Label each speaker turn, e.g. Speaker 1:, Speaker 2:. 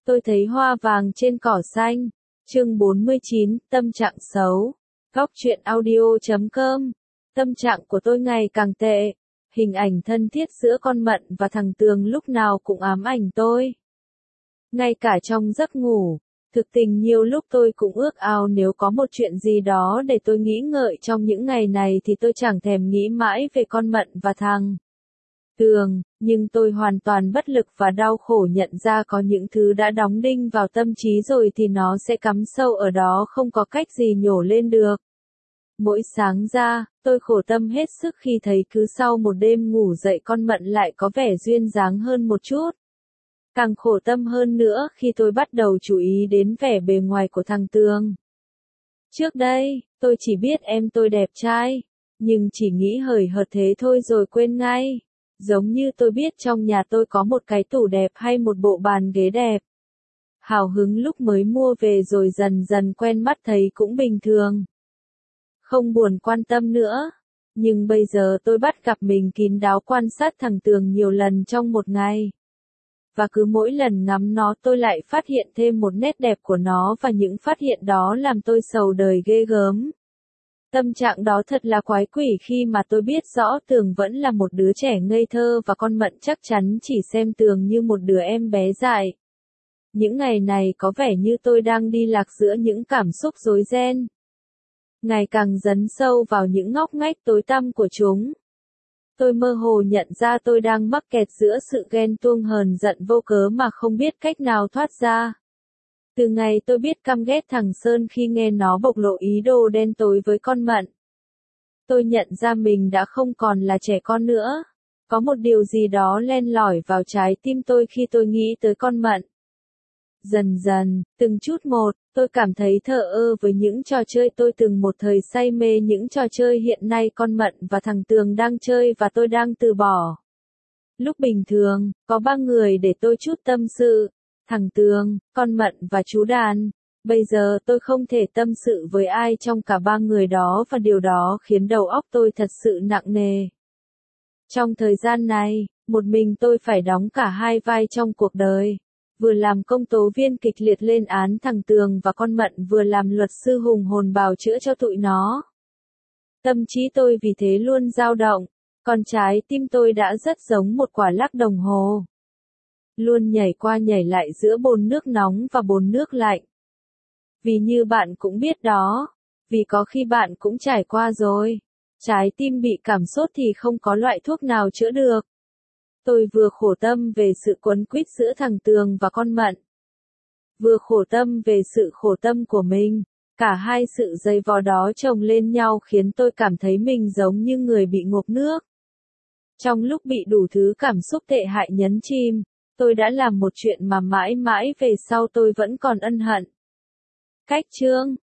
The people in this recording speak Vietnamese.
Speaker 1: Tôi thấy hoa vàng trên cỏ xanh. Chương 49, tâm trạng xấu. Góc truyện audio.com. Tâm trạng của tôi ngày càng tệ. Hình ảnh thân thiết giữa con Mận và thằng Tường lúc nào cũng ám ảnh tôi. Ngay cả trong giấc ngủ, thực tình nhiều lúc tôi cũng ước ao nếu có một chuyện gì đó để tôi nghĩ ngợi trong những ngày này thì tôi chẳng thèm nghĩ mãi về con Mận và thằng Tường, nhưng tôi hoàn toàn bất lực và đau khổ nhận ra có những thứ đã đóng đinh vào tâm trí rồi thì nó sẽ cắm sâu ở đó không có cách gì nhổ lên được. Mỗi sáng ra, tôi khổ tâm hết sức khi thấy cứ sau một đêm ngủ dậy con Mận lại có vẻ duyên dáng hơn một chút. Càng khổ tâm hơn nữa khi tôi bắt đầu chú ý đến vẻ bề ngoài của thằng Tường. Trước đây, tôi chỉ biết em tôi đẹp trai, nhưng chỉ nghĩ hời hợt thế thôi rồi quên ngay. Giống như tôi biết trong nhà tôi có một cái tủ đẹp hay một bộ bàn ghế đẹp. Hào hứng lúc mới mua về rồi dần dần quen mắt thấy cũng bình thường. Không buồn quan tâm nữa. Nhưng bây giờ tôi bắt gặp mình kín đáo quan sát thằng Tường nhiều lần trong một ngày. Và cứ mỗi lần ngắm nó tôi lại phát hiện thêm một nét đẹp của nó và những phát hiện đó làm tôi sầu đời ghê gớm. Tâm trạng đó thật là quái quỷ khi mà tôi biết rõ Tường vẫn là một đứa trẻ ngây thơ và con Mận chắc chắn chỉ xem Tường như một đứa em bé dại. Những ngày này có vẻ như tôi đang đi lạc giữa những cảm xúc rối ren. Ngày càng dấn sâu vào những ngóc ngách tối tăm của chúng. Tôi mơ hồ nhận ra tôi đang mắc kẹt giữa sự ghen tuông hờn giận vô cớ mà không biết cách nào thoát ra. Từ ngày tôi biết căm ghét thằng Sơn khi nghe nó bộc lộ ý đồ đen tối với con Mận. Tôi nhận ra mình đã không còn là trẻ con nữa. Có một điều gì đó len lỏi vào trái tim tôi khi tôi nghĩ tới con Mận. Dần dần, từng chút một, tôi cảm thấy thờ ơ với những trò chơi tôi từng một thời say mê những trò chơi hiện nay con Mận và thằng Tường đang chơi và tôi đang từ bỏ. Lúc bình thường, có 3 người để tôi chút tâm sự. Thằng Tường, con Mận và chú Đàn. Bây giờ tôi không thể tâm sự với ai trong cả 3 người đó và điều đó khiến đầu óc tôi thật sự nặng nề. Trong thời gian này, một mình tôi phải đóng cả hai vai trong cuộc đời. Vừa làm công tố viên kịch liệt lên án thằng Tường và con Mận vừa làm luật sư hùng hồn bào chữa cho tụi nó. Tâm trí tôi vì thế luôn dao động, còn trái tim tôi đã rất giống một quả lắc đồng hồ. Luôn nhảy qua nhảy lại giữa bồn nước nóng và bồn nước lạnh. Vì như bạn cũng biết đó, vì có khi bạn cũng trải qua rồi, trái tim bị cảm sốt thì không có loại thuốc nào chữa được. Tôi vừa khổ tâm về sự quấn quýt giữa thằng Tường và con Mận. Vừa khổ tâm về sự khổ tâm của mình, cả hai sự dày vò đó chồng lên nhau khiến tôi cảm thấy mình giống như người bị ngộp nước. Trong lúc bị đủ thứ cảm xúc tệ hại nhấn chìm, tôi đã làm một chuyện mà mãi mãi về sau tôi vẫn còn ân hận. Cách chương